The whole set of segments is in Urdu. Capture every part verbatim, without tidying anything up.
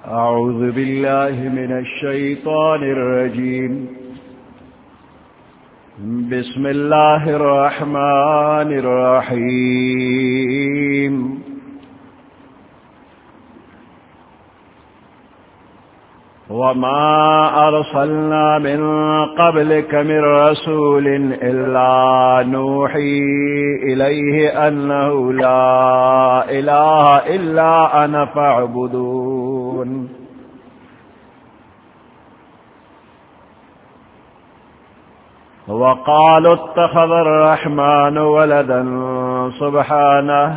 أعوذ بالله من الشيطان الرجيم. بسم الله الرحمن الرحيم. وما أرسلنا من قبلك من رسول إلا نوحي إليه أنه لا إله إلا أنا فاعبدون. وقالوا اتخذ الرحمن ولدا سبحانه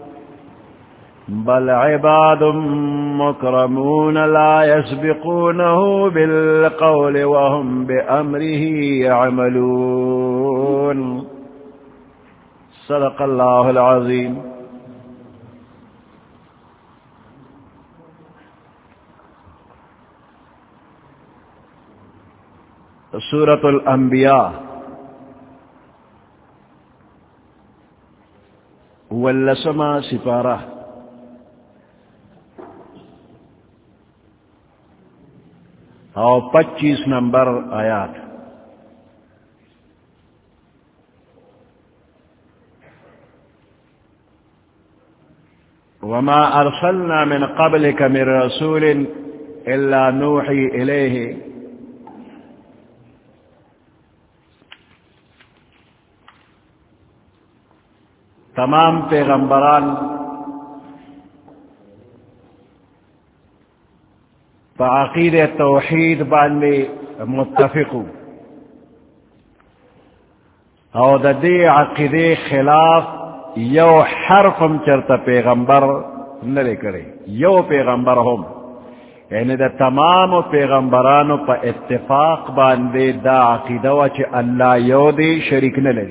بل عباد مكرمون لا يسبقونه بالقول وهم بأمره يعملون. صدق الله العظيم. سورة الانبیاء واللسمہ سپارہ اور پچیس نمبر آیات. وما ارسلنا من قبلك من رسول الا نوحي اليه. تمام پیغمبران فعقید توحید باندے متفقو او دا دے عقیدے خلاف یو حرفم چرتا پیغمبر نلے کرے یو پیغمبر ہم یعنی دا تمام پیغمبرانو پا اتفاق باندے دا عقیدہ وچ اللہ یو دے شریک نلے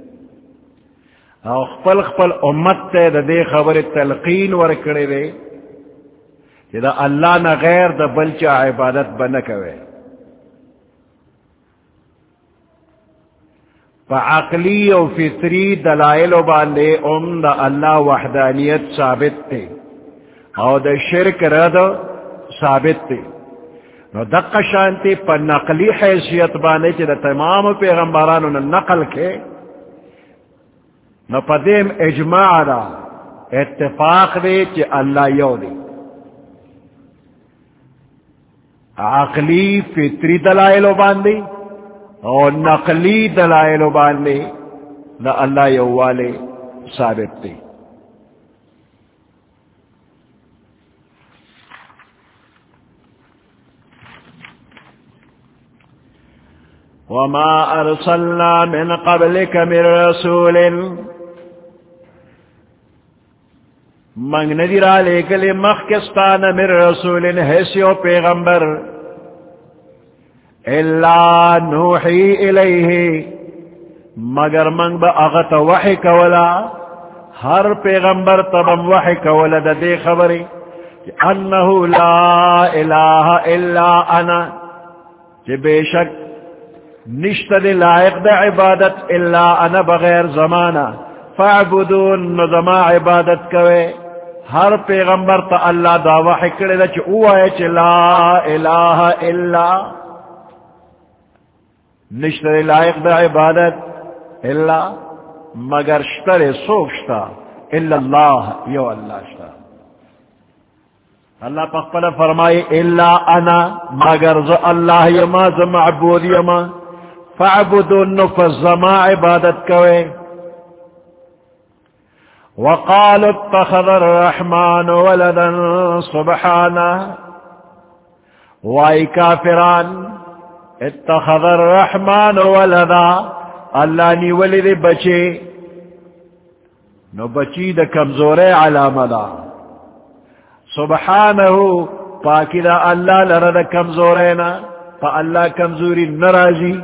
او خپل خپل امت تے دا دے خبر تلقین ورکڑے دے دا اللہ نہ غیر دا بلچہ عبادت بنکوے. فا عقلی و فطری دلائل و باندے ام دا اللہ وحدانیت ثابت تے او دا شرک رد ثابت تے. نو دقا شانتی پا نقلی حیثیت باندے چی دا تمام پیغمبرانو نا نقل کے نو پا دیم اجماع دا اتفاق دے چی اللہ یو دے. عقلی فطری دلائل باندے اور نقلی دلائل باندے دا اللہ یوالے ثابت تے. وما ارسلنا من قبلك من رسول منگ ندر آلے کلی مخکستان من رسول حیثیو پیغمبر الا نوحی الیہ مگر منگ با اغت وحی کولا ہر پیغمبر تبم وحی کولا دا دے خبری انہو لا الہ الا انا کہ بے شک نشتد لائق دا عبادت الا انا بغیر زمانہ فاعبدون نظما عبادت کوئے. ہر پیغمبر تا اللہ دا وحی کرے دا چی اوائے چی لا الہ الا نشتر لائق دا عبادت الا مگر شتر سوکشتا الا اللہ یو اللہ شتا. اللہ پاک فرمائی الا انا مگر ز اللہ یما ز معبود یما فاعبدون نفزما عبادت کوئے. وقالوا اتخذ الرحمن ولدا سبحانه وائی کافران اتخذ الرحمن ولدا اللہ نی ولد بچے نو بچی دا کمزور علامہ دا سبحانه پاکی دا اللہ لرد کمزورینا پا اللہ کمزوری نرازی.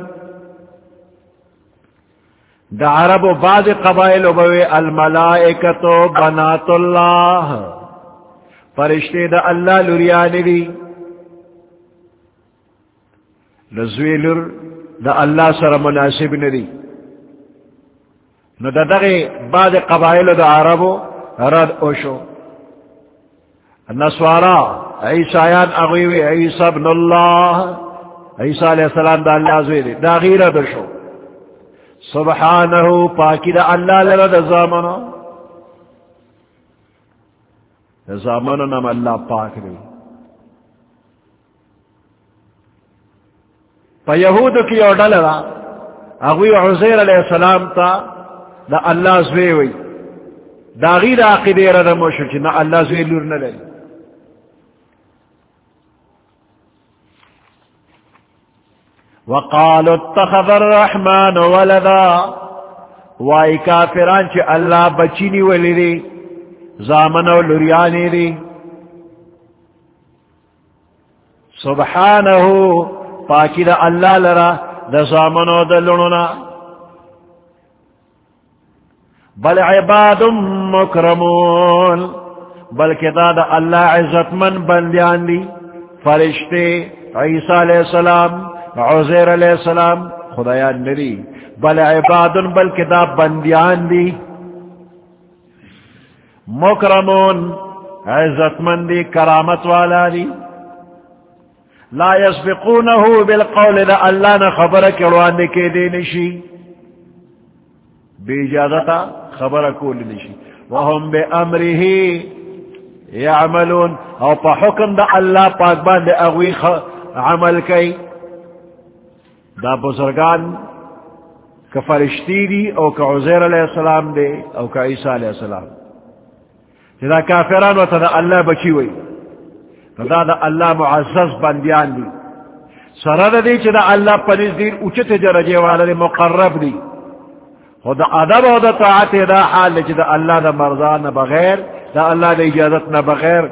دا عرب و بعض قبائل بوے الملائکتو بنات اللہ فرشتے دا اللہ لریانی دی رزویلر دا اللہ سر مناسب ندی. نو دا دغی بعض قبائل دا عربو رد اوشو. نسوارا عیسیان اغویوی عیسی ابن اللہ، عیسی علیہ السلام دا اللہ زوی دی، دا غیر دشو سبحانہو پاکی دا اللہ لرا دا زامنو، دا زامنو نام اللہ پاک دی. پا یہودو کی او ڈال را اغوی عزیر علیہ السلام تا دا اللہ زوی وی، دا غیر عقیدی را دا موشو چی نا اللہ زوی لور نلے. وقالوا اتخذ الرحمن ولدا، وائی کافران چی اللہ بچینی ولی دی، زامنو لریانی دی. سبحانہو پاکی دا اللہ لرا دا زامنو دا لننا، بل عباد مکرمون بلکہ دا دا اللہ عزت من بندیان دی، فرشتے، عیسیٰ علیہ السلام، عزیر علیہ السلام خدایان نری، بل عباد بلکہ دا بندیان دی، مکرمون عزت من دی، کرامت والا دی. لا يسبقونه بالقول دا اللہ نا خبر کروان دے کے دے نشی، بے اجازتا خبر کول نشی. وهم بے امرہ یعملون، او پا حکم دا اللہ پاک باندے دے اغوی عمل کئی. دا بزرگان کا فرشتی دی او کا عزیر علیہ السلام دے او کا عیسیٰ علیہ السلام، دا کافران و تا دا اللہ بچی وئی، دا دا اللہ معزز بندیان دی. سرد دی چی دا اللہ پنیز دیر اچت درجے والا دی، مقرب دی. خود ادب و دا طاعت دا حال دی چی دا اللہ دا مرضان بغیر، دا اللہ دا اجازت نہ بغیر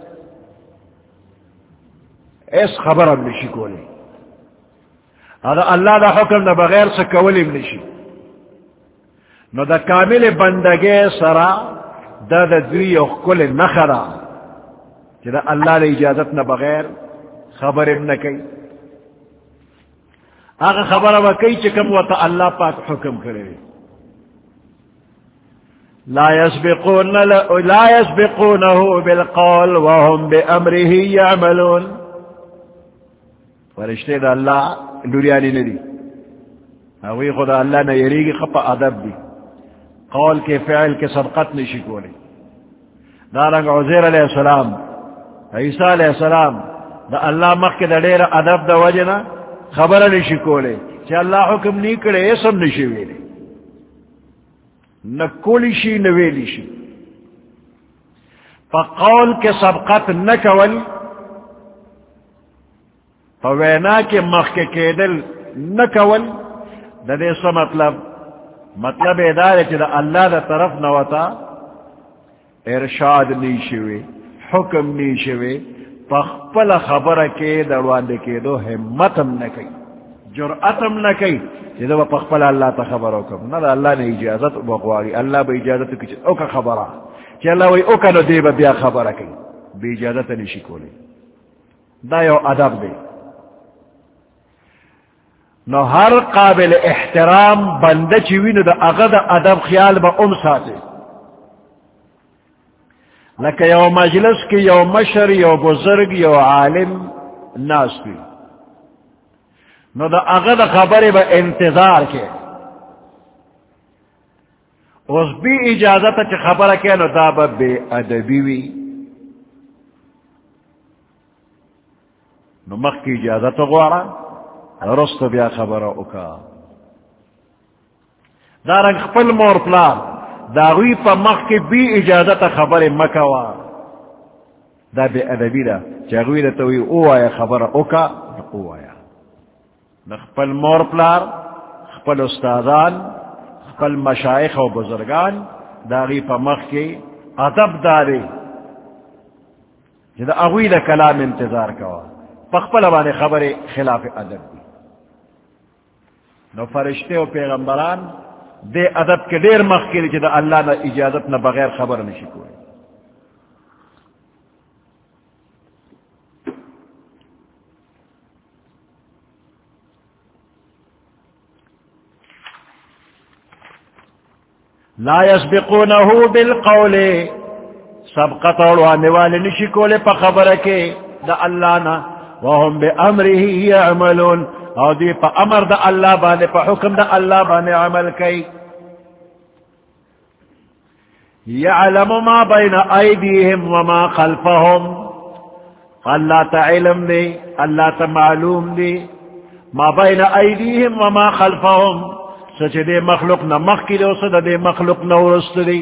اس خبر ہم نشی کولی، دا اللہ دا حکم نہ بغیر سکولی نشی. نو دا کامل بندگی سرا دا دا دوی اخکل نخرا کہ دا اللہ نے اجازت نہ بغیر خبر ابن کئی. آگا خبر ابا کئی چکم و تا اللہ پاک حکم کرے. لا يسبقون لا يسبقونه بالقول وهم بأمره يعملون. فرشتے دا اللہ لوریانی ندی، اوی خدا اللہ نے یریگی خپا ادب دی، قول کے فعل کے سبقت نشی کولی. دارنگ عزیر علیہ السلام، عیسیٰ علیہ السلام دا اللہ مخ کے دا دیر ادب دا وجنا خبر نشی کولے چی اللہ حکم نہیں کرے اسم نشی ویلے، نہ کولی شی نہ ویلی شی. پا قول کے سبقت نہ کول، پا وینا کے مخ کے کیدل نہ کول، دا دے سا مطلب مطلب ادارے چی دا اللہ دا طرف نوتا ارشاد نیشوے، حکم نیشوے، پخپل خبر کے دروان دے کے دو ہمتم نہ کئی، جرأتم نہ کئی چی دا پخپل اللہ تا خبر حکم نہ دا اللہ نے اجازت بقواری، اللہ با اجازت کچھ اوکا خبرہ چی اللہ وی اوکا نو دے با بیا خبر کئی، بی اجازت نیشی کولے. دا یو ادب دے. نو ہر قابل احترام بندہ چیوی نو دا اغد ادب خیال با ام ساتے، لکہ یو مجلس کی یو مشر یو بزرگ یو عالم ناس پی، نو دا اغد خبر با انتظار کے، اس بھی اجازت چی خبر کے نو دا با بے ادبی وی، نو مخ کی اجازت غوارا رست بیا خبر اوکا. دارنگ خپل مور پلار داوی پا مخ کی بی اجازت خبر مکوا، دا بے ادبی دا چاگوی دا توی او آیا خبر اوکا او آیا. خپل مور پلار، خپل استادان، خپل مشایخ و بزرگان داوی پا مخ کی ادب دارے جدا اغوی دا کلام انتظار کوا، پخپل بانے خبر خلاف ادب دی. نو فرشتے و پیغمبران دے ادب کے دیر مخ کے لیے دا اللہ نہ اجازت نہ بغیر خبر نشی کوئی. لا يسبقونه بالقول سبقت اڑوانے والے نشی کولے پا خبر کے دا اللہ نا وهم بامره يعملون او دی پا امر دا اللہ بانے پا حکم دا اللہ بانے عمل کئی يعلم ما بين ايديهم وما خلفهم اللہ تا علم دے اللہ تا معلوم دے ما بین ایدیہم وما خلفہم سچ دے مخلوق نہ مخ کی دے سد دے مخلوق نہ ورست دے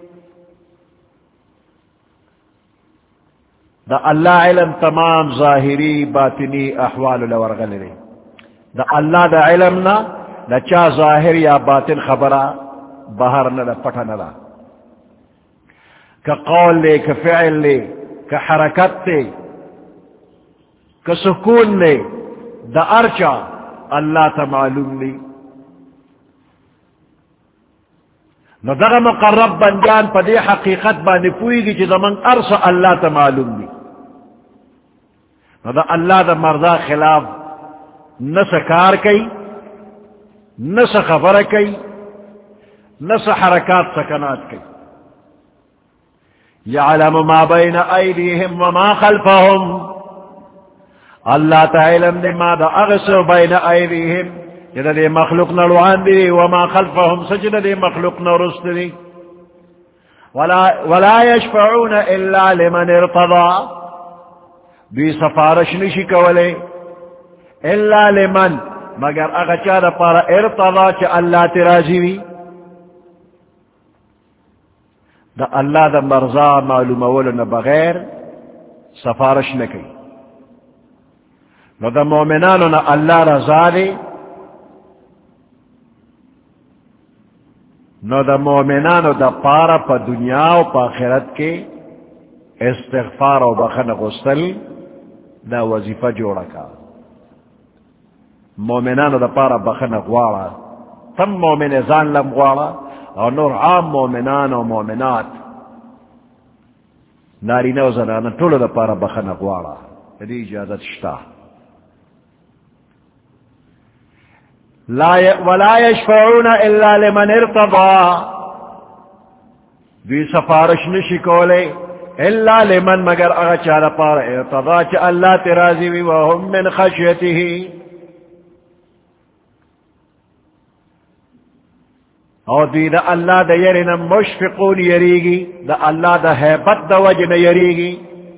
دا اللہ علم تمام ظاہری باطنی احوال لورغل دے دا اللہ دا علم نا دا چا ظاہر یا باطن خبرہ باہر نہ دا پٹھا نہ دا کہ قول لے کہ فعل لے کہ حرکت تے کہ سکون لے دا ارچا اللہ تا معلوم لی نو دا مقرب بندیان پا دے حقیقت بانی پوئی گی چی دا من ارسا اللہ تا معلوم لی نو دا اللہ دا مرضا خلاف نس کار کئی نس خبر کئی نس حرکات سکنات کئی یعلم ما بین ایدیہم وما خلفہم اللہ تعالی دے ما دا اغسو بین ایدیہم جدا دے مخلوق نلوان دی وما خلفہم سجد دے مخلوق نرست دی ولا, ولا یشفعون الا لمن ارتضا بی سفارش نشی کولے الا لمن مگر اغچا دا پارا ارتضا چا اللہ تراجی وی دا اللہ دا مرضا معلوم اولنا بغیر سفارش نکی نو دا مومنانو نا اللہ رضا دے نو دا مومنانو دا پارا پا دنیا و پا آخرت کے استغفار و بخن غسل دا وظیفہ جوڑا کا مومنانو دا پارا بخن غوارا تم مومن زان لم غوارا اور نور عام مومنان و مومنات ناری نو زنانا طول دا پارا بخن غوارا دی اجازت شتا لا ي... ولا يشفعون الا لمن ارتضى بی سفارش نشی کولے الا لمن مگر اغا چالا پارا ارتضى چا اللہ ترازی وی وهم من خشیته اور دی دا اللہ دا یرنا مشفقون یریگی دا اللہ دا حیبت دا وجن یریگی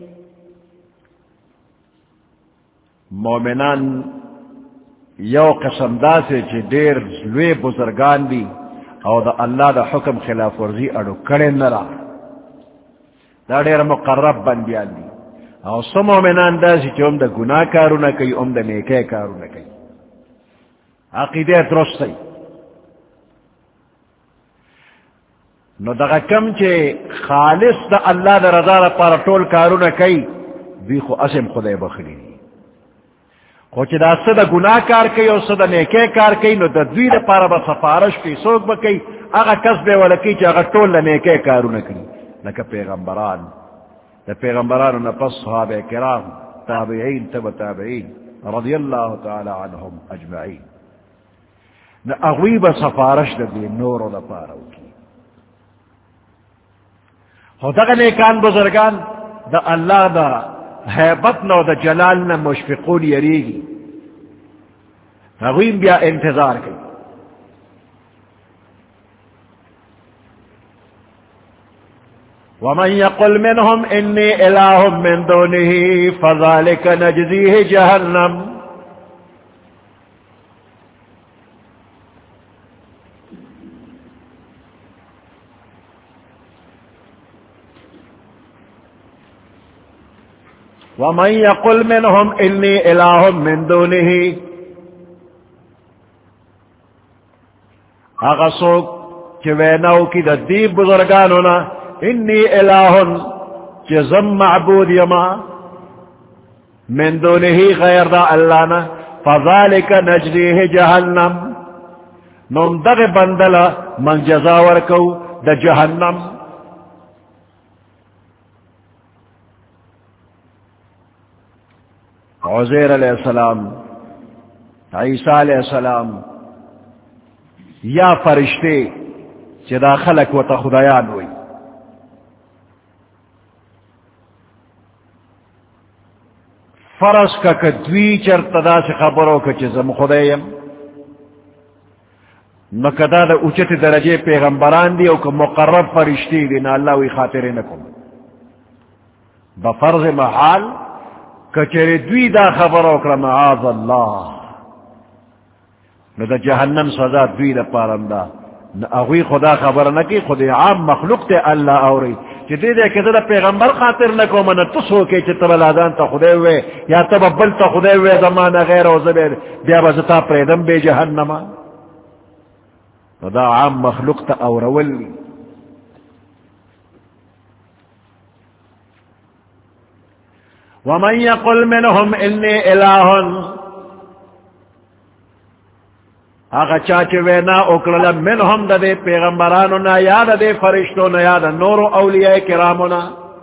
مومنان یو قسم دا سے چی دیر لوی بزرگان دی او دا اللہ دا حکم خلاف ورزی اڑو کڑے نرا دا دیر مقرب بندیان دی او سم مومنان دا سی چی ام دا گناہ کارو نکی ام دا نیکے کارو نکی عقیدہ درستی نو دا کم چی خالص دا اللہ دا رضا دا پارا طول کارو نکی بی خو اسم خدای بخلی خو چی دا صدا گناہ کار کئی اور صدا نیکے کار کئی نو دا دوی دا پارا با سفارش کی سوک با کئی اگا کسب ولکی چی اگا طول دا نیکے کارو نکلی لکا پیغمبران دا پیغمبرانو نپس صحابہ کرام تابعین تب تابعین رضی اللہ تعالی عنہم اجمعین نا اغوی با سفارش دا دی نور دا پارا کی خو دا نیکان بزرگان دا اللہ دا حیبت نو دا جلالنا مشفقون یریگی اغویم بیا انتظار کی ومن يقل منهم إني إله من دونه فذلك نجزيه جهنم ومن يقل منهم إني إله من دونه اغسوک چویناو کی دا دیب بزرگانونا انی الہن چزم معبود یما من دونہی غیر دا اللہ نا فذالک نجریہ جہنم نم دغ بندلا من جزاور کو دا جہنم عزیر علیہ السلام عیسیٰ علیہ السلام یا فرشتے چدا خلق و تا خدایان ہوئی فرض کا کدوی چرتدا سے خبروں کا چزم خدایم نقدا دا اچت درجے پیغمبران دی او کہ مقرب فرشتی دی نا اللہ وی خاطر نکم بفرض محال کچر دوی دا خبروں کا معاذ اللہ نو دا جہنم سزا دوی دا پارندا اغوی خدا خبر نکی خود عام مخلوق تے اللہ اوری چی دے دے کتا دا پیغمبر خاطر نکو من تسو کے چی تبا لادان تا خودے ہوئے یا تبا بل تا خودے ہوئے زمان غیر و زبیر بیا بزتا پریدم بے جہنما دا عام مخلوق تا اورولی ومن یقل منہم انی الہن آغا چاچے وینا اکرلا منہم دا دے پیغمبرانونا یا دا دے فرشتونا یا دا نور و اولیاء کرامونا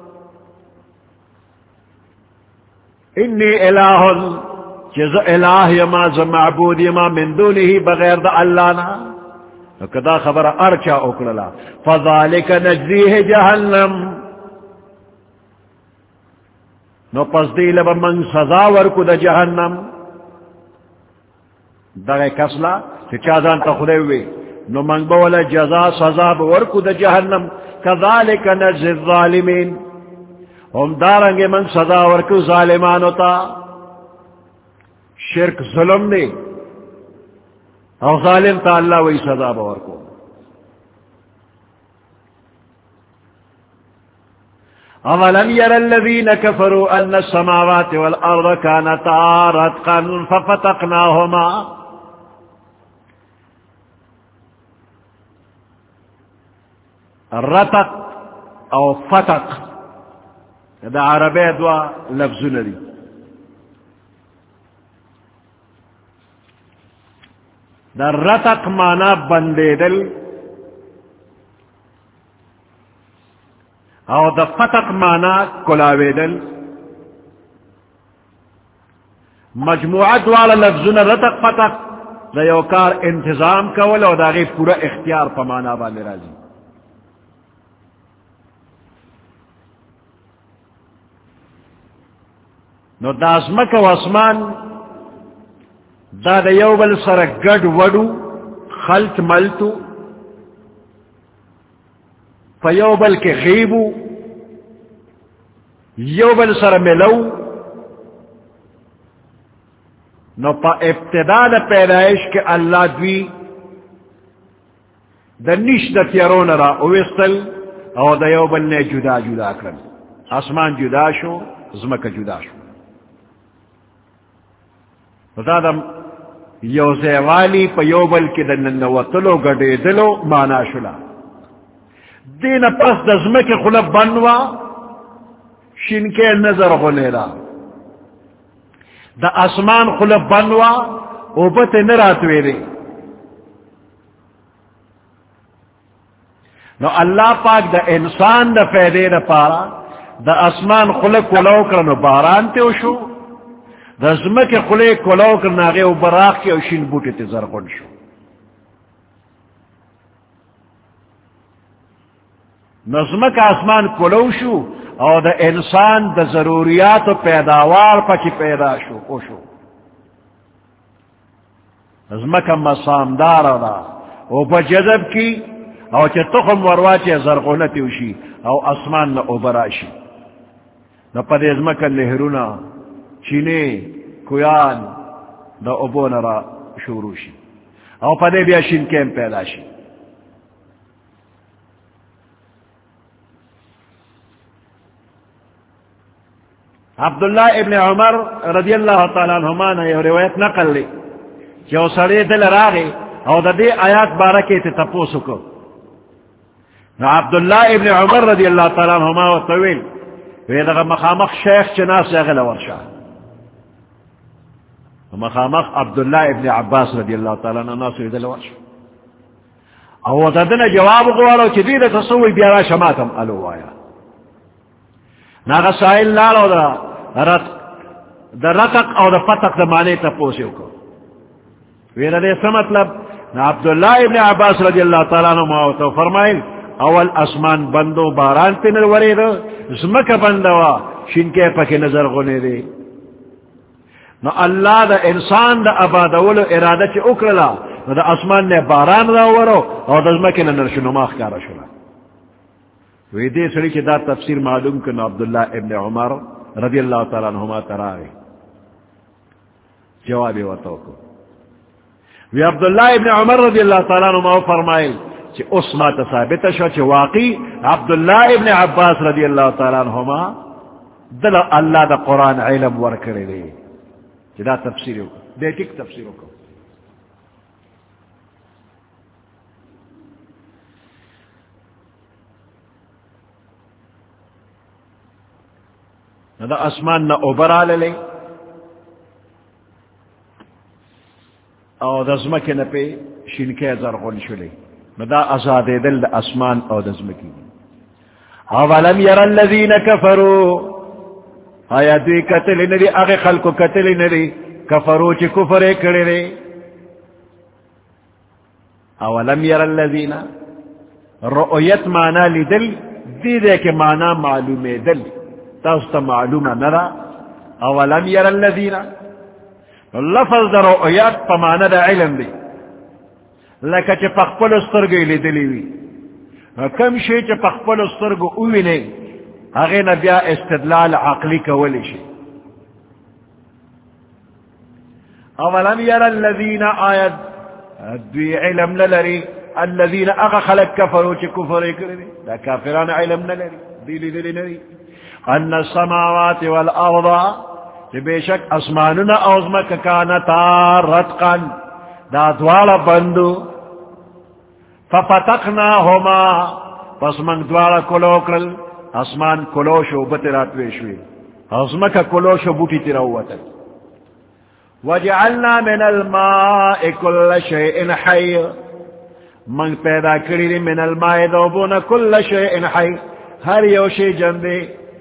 انی الہن چیز الہ یما ز معبود یما من دونہی بغیر دا اللہ نا کدا خبر ارچا اکرلا فذالک نجزیہ جہنم نو پس دی لبا من سزا ورکو دا جہنم دا کسلا کہ چازان تا خدے ہوئے نو منگ بولا جزا سزا ورکو دا جہنم کذالک نجزی الظالمین ہم دارنگے من سزا ورکو ظالمانو تا شرک ظلم دے او ظالم تا اللہ وی سزا ورکو اولم یر الذین کفروا ان السماوات والارض کانتا رتقا ففتقناہما رتق او فتق دا عربی دوا لفظ ندی دا رتق مانا بندے دل او دا فتق مانا کلاوے دل مجموعات والا لفظن رتق فتق دا یوکار انتظام کول او دا غی پورا اختیار پا مانا باندے رازی نو دا ازمک و اسمان دا دا یو بل سر گڑ وڈو خلط ملتو پا یو بل کے غیبو یو بل سر ملو نو پا ابتدا دا پیدائش کے اللہ دوی دا نیش دا تیرون را اوستل او دا یو بل نے جدا جدا کرن آسمان جدا شو زمک جدا شو دا دا یو زیوالی پا یو بل کی دا ننوطلو گڑے دلو مانا شلا دین پس دا زمک خلب بنوا شنکے نظر غلیلا دا اسمان خلب بنوا اوبت نراتوے دے نو اللہ پاک دا انسان دا فیدے دا پارا دا اسمان خلب کلو کرنو باران تے شو دا زمک خلے کلو کرنا غی و براق کے اوشین بوٹی تے زرغن شو نظمک آسمان کلو شو او دا انسان دا ضروریات و پیداوار پا کی پیدا شو او شو نظمک مسامدار دا او پا جذب کی او چا تخم وروا چا زرغنتی وشی او اسمان نا اوبراشی نا پا دا نظمک نهرونا چینے کویان دا اوبون را شروع شی او پا دے بیا شنکیم پیدا شی عبداللہ ابن عمر رضی اللہ تعالیٰ عنہما نے یہ روایت نقل لی کہ وہ سڑے دل راگے او دا دے آیات بارکے تے تپوسو کو عبداللہ ابن عمر رضی اللہ تعالیٰ عنہما و طویل ویدغا مخامخ شیخ چناس اغل ورشا مخامخ عبداللہ ابن عباس رضی اللہ تعالیٰ عنہ ناس اغل ورشا او دا دن جواب غوارو چی دید تصوی بیارا شماتم الو آیا ناغا سائل لالو دا رت دا رتق او دا فتق دا مانے تپوسیو کو ویدہ دے سا مطلب نا عبداللہ ابن عباس رضی اللہ تعالیٰ عنہ ماوتو فرمائل اول اسمان بندو باران پی نروری دا زمک بندوا شنکے پاکی نظر غنے دے نو اللہ دا انسان دا آبادولو ارادہ چی اکرلا نو دا اسمان نے باران راورو اور دا زمکی نے نرشنما اخکارا شلا وی دے سڑی چی دا تفسیر معلوم کنو عبداللہ ابن عمر رضی اللہ تعالیٰ عنہما تراغی جوابی وطوکو وی عبداللہ ابن عمر رضی اللہ تعالیٰ عنہما فرمائل چی اس ما ثابت شو چی واقعی عبداللہ ابن عباس رضی اللہ تعالیٰ عنہما دل اللہ دا قرآن علم ورکرے دے چی دا تفسیروں کو دے ٹک تفسیروں کو دا اسمان نا اوبرا لے او دزمکی نا پہ شنکے زرغن شلے دا ازاد دل دا اسمان او دزمکی اولم یر الذین کفروا آیا دوی قتل ندی اغی خلقو قتل ندی کفرو چی کفر کرے رے اولم یر الذین رؤیت مانا لی دل دی دے کے مانا معلوم دل تاستا معلوم نرا اولم یر الذین لفظ دا رؤیت پا مانا دا علم دی لکا چی پخپل استرگی لی دلیوی کم شی چی پخپل استرگو اوی نے اغی نبیا استدلال عقلی کولی شی اولم یر الذین آیت دوی علم نلری الذین اغا خلق کفرو چی کفر کردی دا کافران علم نلری دیلی دلی نری ان السماوات والارض چی بے شک اسماننا اوزمک کانتا رتقا دا دوال بندو ففتقناهما پس من دوال کلو کرل اسمان کلوشو بطرات ویشوی ازمکا کلوشو بوٹی تیروتا وجعلنا من الماء كل شيء حي من پیدا کری من الماء دوبون كل شيء حي ہر یو شی جندے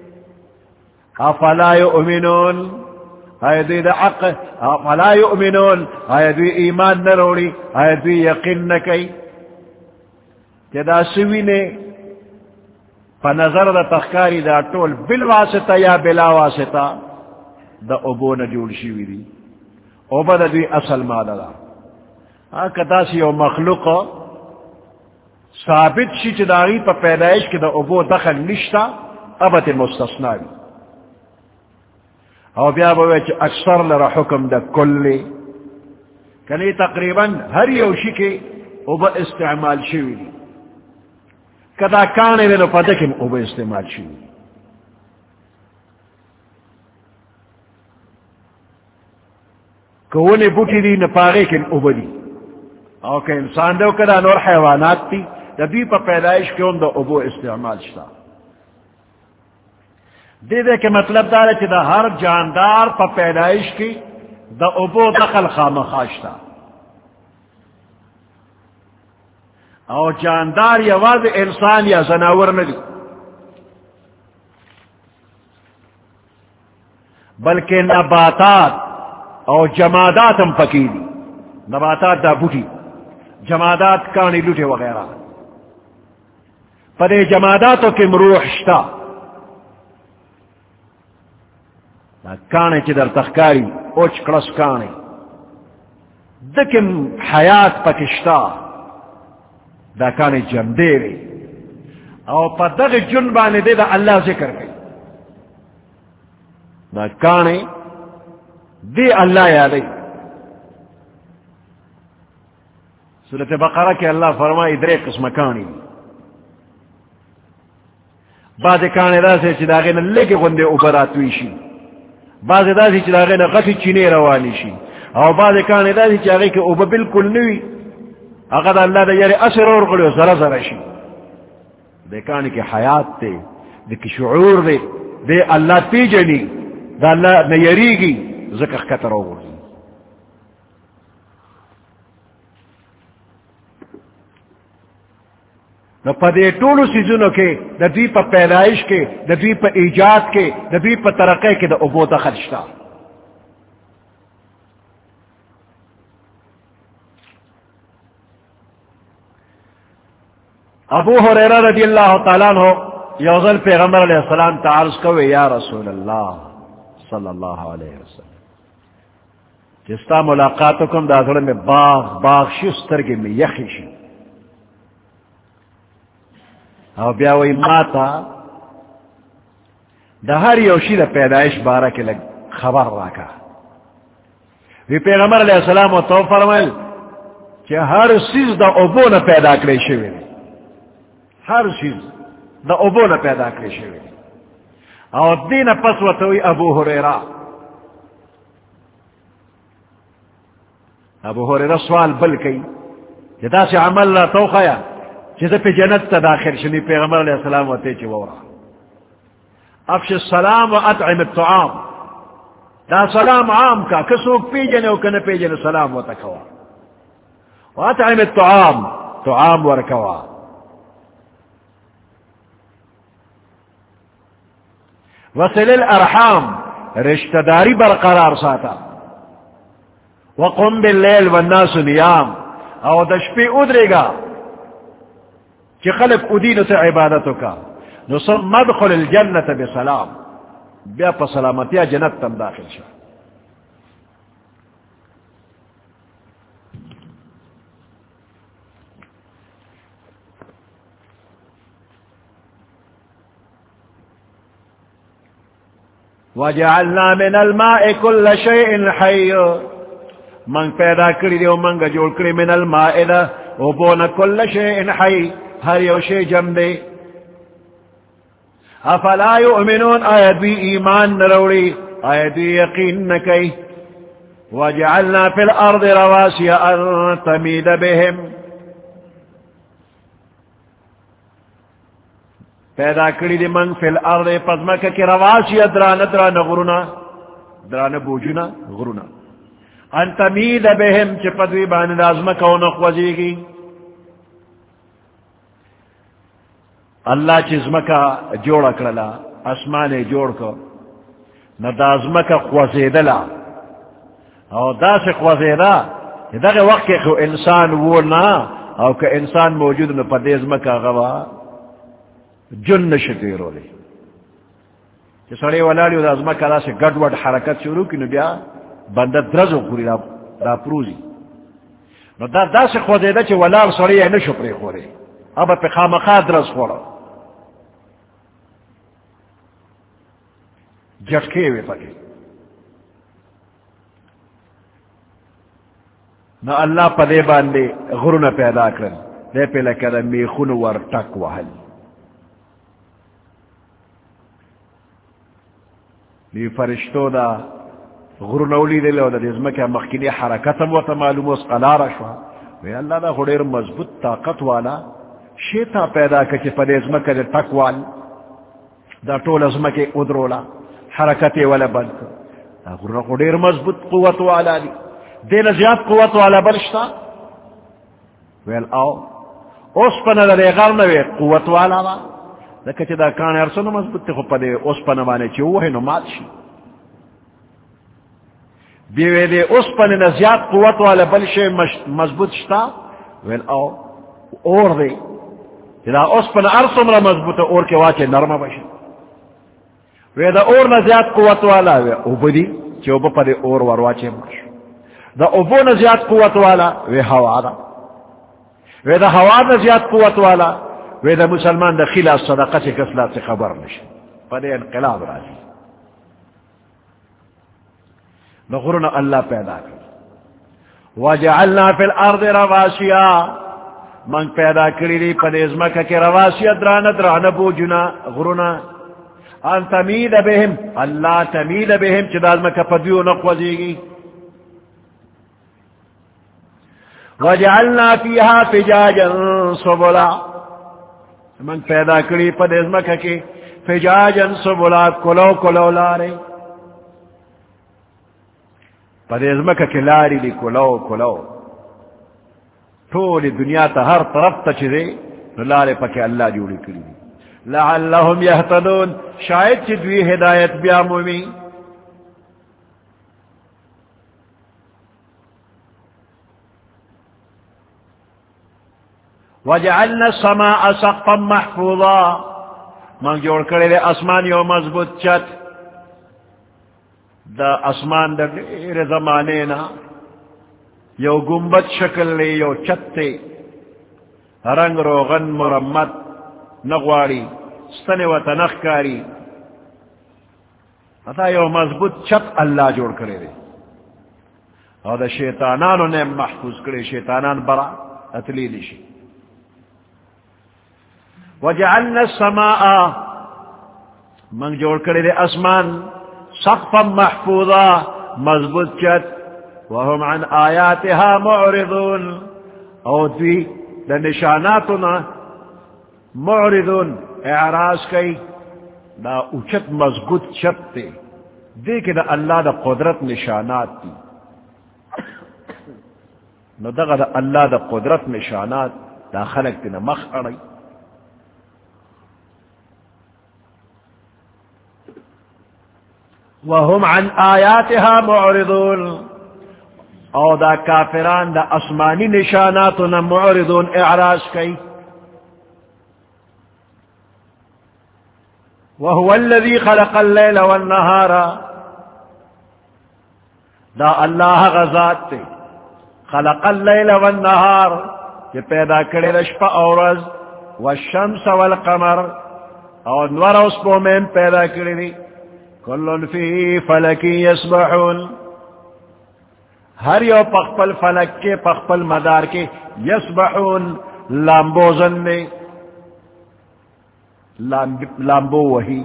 افلا یؤمنون ایدوی دا حق افلا یؤمنون ایدوی ایمان نروڑی ایدوی یقین نکی جدا سوینے پا نظر دا تخکاری دا طول بالواسطہ یا بلا واسطہ دا ابو نجول شیوی دی اوبا دا دوی اصل مالا دا کتا سی او مخلوق ثابت شی چی داغی پا پیدایش که دا ابو دخل نشتا ابت مستثناوی او بیا بوے چی اکثر لرا حکم دا کلی کنی تقریبا ہر یوشی کے اوبا استعمال شیوی دی کدا کانے دے نو پدکم اوبا استعمال شیوی دی کونی بوٹی دی نپاغے کن اوبا دی او کہ انسان دے کدا نور حیوانات تی دا دی پا پیدایش کیون دا اوبو استعمال شتا دے دے کہ مطلب دارے چی دا ہر جاندار پا پیدائش کی دا ابو دخل خام خاشتا او جاندار یا واضح انسان یا زناور ندی بلکہ نباتات او جمادات ہم پکی دی نباتات دا بوٹی جمادات کانی لوٹے وغیرہ پدے جماداتوں کی مروح شتا کانے چی در تخکاری اوچ کلس کانے دکم حیات پکشتا دا کانے جمدے رے او پا دغ جنبانے دے دا اللہ ذکر گئی دا کانے دے اللہ یادی سورۃ بقرہ کے اللہ فرمائی درے قسم کانی بعد کانے دا سے چی دا غینا لگے گندے اوبراتویشی بعض داسی چی داغی نا غفی چینے روانی شی او بعض کانی داسی چی آگئی که اوبا بالکل نوی اگر دا اللہ دا یاری اثر اور قلی و ذرا ذرا شی دے کانی کی حیات دے دے کی شعور دے دے اللہ پی جنی دا اللہ نیری گی ذکر کتر اور گی نو پا دے طولو سیزنو کے دا دوی پا پیدائش کے دا دوی پا ایجاد کے دا دوی پا ترقی کے دا ابو دخل شتا ابو حریرہ رضی اللہ تعالیٰ عنہ یوزل پیغمبر علیہ السلام تعارض کوئے یا رسول اللہ صلی اللہ علیہ وسلم جستا ملاقاتو کم دا زڑ میں باغ باغ شی سترگی میں یخی شی او بیاوی ماتا دا ہر یوشی دا پیدائش بارہ کے لگ خبر راکا وی پیغمبر علیہ السلام و تو فرمائل کہ ہر چیز دا اوبو نہ پیدا کرے شوی ہر چیز دا اوبو نہ پیدا کرے شوی اور دین پس وتوی ابو ہریرہ ابو ہریرہ سوال بل کئی جدا سے عمل لا تو خیا جدا پہ جنت تا داخل شنی پیغمبر علیہ السلام و تیچی وورا افش السلام و اطعم الطعام دا سلام عام کا کسوک پی جنے و کن پی جنے سلام و تکوا و اطعم الطعام طعام ورکوا وصل الارحام رشتہ داری برقرار ساتا وقم باللیل والناس نیام او دشپی ادرے گا کہ خلق ادین سے عبادتوں کا نصم مدخل الجنت بسلام بیا پا سلامتیا جنت تم داخل شا وجعلنا من الماء كل شيء حي من پیدا کری دیو منگا جوڑ کری من الماء دا وبونا كل شيء حي ہر یو شے جم دے افلا یؤمنون آیت بھی ایمان نروڑی آیت بھی یقین نکی وجعلنا فی الارض رواسی ان تمید بهم پیدا کری دی من فی الارض پزمکہ کی رواسی دران دران غرونا دران بوجنا غرونا ان تمید بهم چی پدوی بانی دازمکہ و نقوزی گی اللہ چزمکا جوڑ کرلا اسمان جوڑ کو نہ دازمکا خوزیدلا او دا سے خوزیدہ دا کہ وقت کہ انسان وہ نہ او کہ انسان موجود نہ پدیزمکا غوا جن نشتی رو لے کہ سڑے والالیو دازمکا دا سے گڑ وڈ حرکت شروع کی نو بیا بندہ درزو خوری دا, دا پروزی نو دا دا سے خوزیدہ چھ والال سڑے نشو پرے خورے اب پہ خامخا درز خورا جٹکے ہوئے پکے نہ اللہ پدے باندے غرون پیدا کر دے پہ لکر میخون ور ٹک وحل لی فرشتو دا غرونولی دے لے دا دیزمکہ مخکنی حرکتم و تا معلوم اس قلار شوا وی اللہ دا غریر مضبوط طاقت والا شیطا پیدا کچھ پدے ازمکہ دے ٹک وال دا طول ازمکہ ادرولا حرکتی والا بند دا غریر مضبوط قوت والا دی دین زیاد قوت والا بلشتا ویل آو اس پنا دا دے غرنوی قوت والا دا دا کچھ دا کان ارسنو مضبوط تی خوب پدے اس پنا مانے چی وہ ہے نو مات شی بیوے دے اس پنا زیاد قوت والا بلشے مضبوط شتا ویل آو اور دے دا اس پنا ارسن را مضبوط اور کے واچے نرم بشی وی دا اور نا زیاد قوت والا وی اوبو دی چی اوبو پا دی اور ورواچے مرشو دا اوبو نا زیاد قوت والا وی ہوا دا وی دا ہوا نا زیاد قوت والا وی دا مسلمان دا خلا صدقہ سے کسلا سے خبر نشی پا دی انقلاب راضی نغرنا اللہ پیدا کر وجعلنا فی الارض رواسیا من پیدا کری دی پا دی ازمکہ کی رواسیا دران دران بوجنا غرنا ان تمید بهم اللہ تمید بهم چداز میں کپدیو نقوزی گی وجعلنا فیہا فجاجا سبلا من پیدا کری پد ازمکہ کی فجاجا سبلا کلو کلو لارے پد ازمکہ کی لاری دی کلو کلو تولی دنیا تا ہر طرف تا چدے لارے پکے اللہ جوڑی کری دی لعلهم يهتدون شاید چدوی ہدایت بیامومی وجعلنا السماء سقفا محفوظا من جوڑ کرے دے اسمانی و مضبوط چت دا اسمان دا دیر زمانے نا یو گنبد شکل لے یو چتے رنگ روغن مرمت نغواری ستن و تنخکاری اتا یو مضبوط چت اللہ جوڑ کرے دے اور دا شیطانانو نے محفوظ کرے شیطانان برا اتلی نشی وجعلنا السماء من جوڑ کرے دے اسمان سقفا محفوظا مضبوط چت وهم عن آیاتها معرضون او دوی دا نشاناتنا معرضون اعراض کئی دا اچت مضبوط چت تے دیکھ دا اللہ دا قدرت نشانات تی نو دا دا اللہ دا قدرت نشانات دا خلق تینا مخ اڑی وهم عن آیاتها معرضون او دا کافران دا اسمانی نشاناتنا معرضون اعراض کئی وهو الذي خلق الليل والنهار دا اللہ غزات تے خلق الليل والنهار کہ پیدا کرے رشپا اورز والشمس والقمر اور نور اس پومین پیدا کرے دی کلن فی فلکی یسبحون ہر یو پخپل فلک کے پخپل مدار کے یسبحون لامبوزن میں لامبو وہی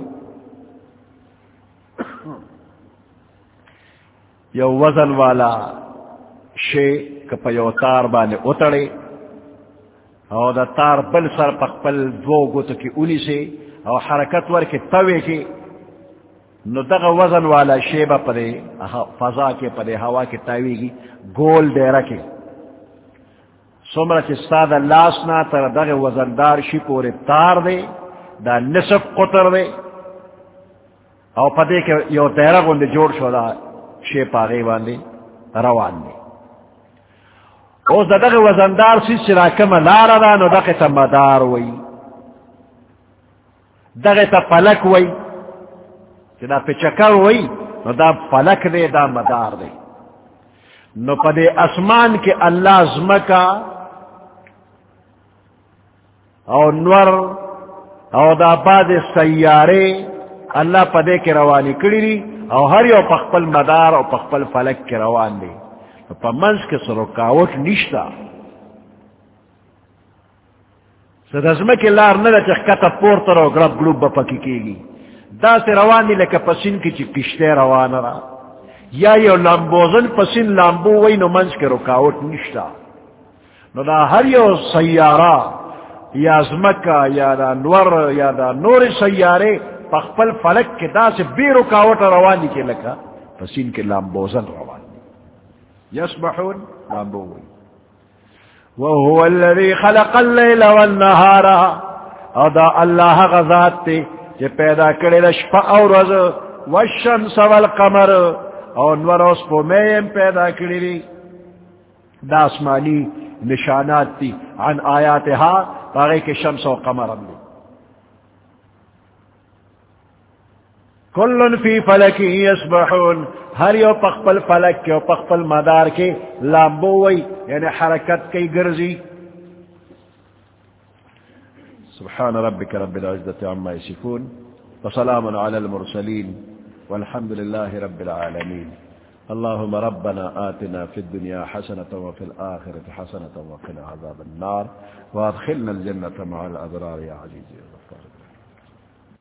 یو وزن والا شے کپا یو تار بانے اتڑے او دا تار بل سر پخپل دو گوتو کی اولی سے او حرکت ور کے توے کے نو دغا وزن والا شے با پدے فضا کے پدے ہوا کے تاوی گی گول دے رکھے سمرا چی سادا لاسنا تر دغا وزندار شی پورے تار دے دا نصف قطر دے او پدے کے یو دیرہ گوندے جوڑ شو دا شے پاگے باندے روان دے اوز دا دغا وزندار سی سرا کم لارا دا نو دغا تا مدار وی دغا تا پلک وی چی دا پچکر وی نو دا پلک دے دا مدار دے نو پدے اسمان کے اللہ زمکا او نور او دا بعد سیارے اللہ پدے کے روانی کری دی او ہر یو پخپل مدار او پخپل فلک کے روان دی پا منز کے سرکاوٹ نشتا سدزمک لار ندا چخکتا پورتر او گرب گلوب با پکی کی گی دا سے روان دی لکا پسین کی چی کشتے روان را یا یو لامبوزن پسین لامبو وی نو منز کے رکاوٹ نشتا نو دا ہر یو سیارہ یا زمکا یا دا نور یا دا نور سیارے پخپل فلک کے دا سے بے رکاوٹ روان دی کے لکا پسین کے لامبوزن روان دی یسبحون لامبووی وهو الذي خلق الليل والنهار او دا اللہ غزات تے جے پیدا کرے لشفا او رز والشمس والقمر او نور اس پو میم پیدا کرے لی دا اسمانی نشانات تی عن آیاتها باغی کے شمس و قمر ہم لی کلن فی فلکی یسبحون ہر یو پخپل فلک کے و پخپل مدار کے لامبووی یعنی حرکت کی گرزی سبحان ربك رب العزة عما يصفون وسلام على المرسلين والحمد لله رب العالمين اللهم ربنا آتنا في الدنيا حسنة وفي الآخرة حسنة وقنا عذاب النار وادخلنا الجنة مع الأبرار يا عزيزي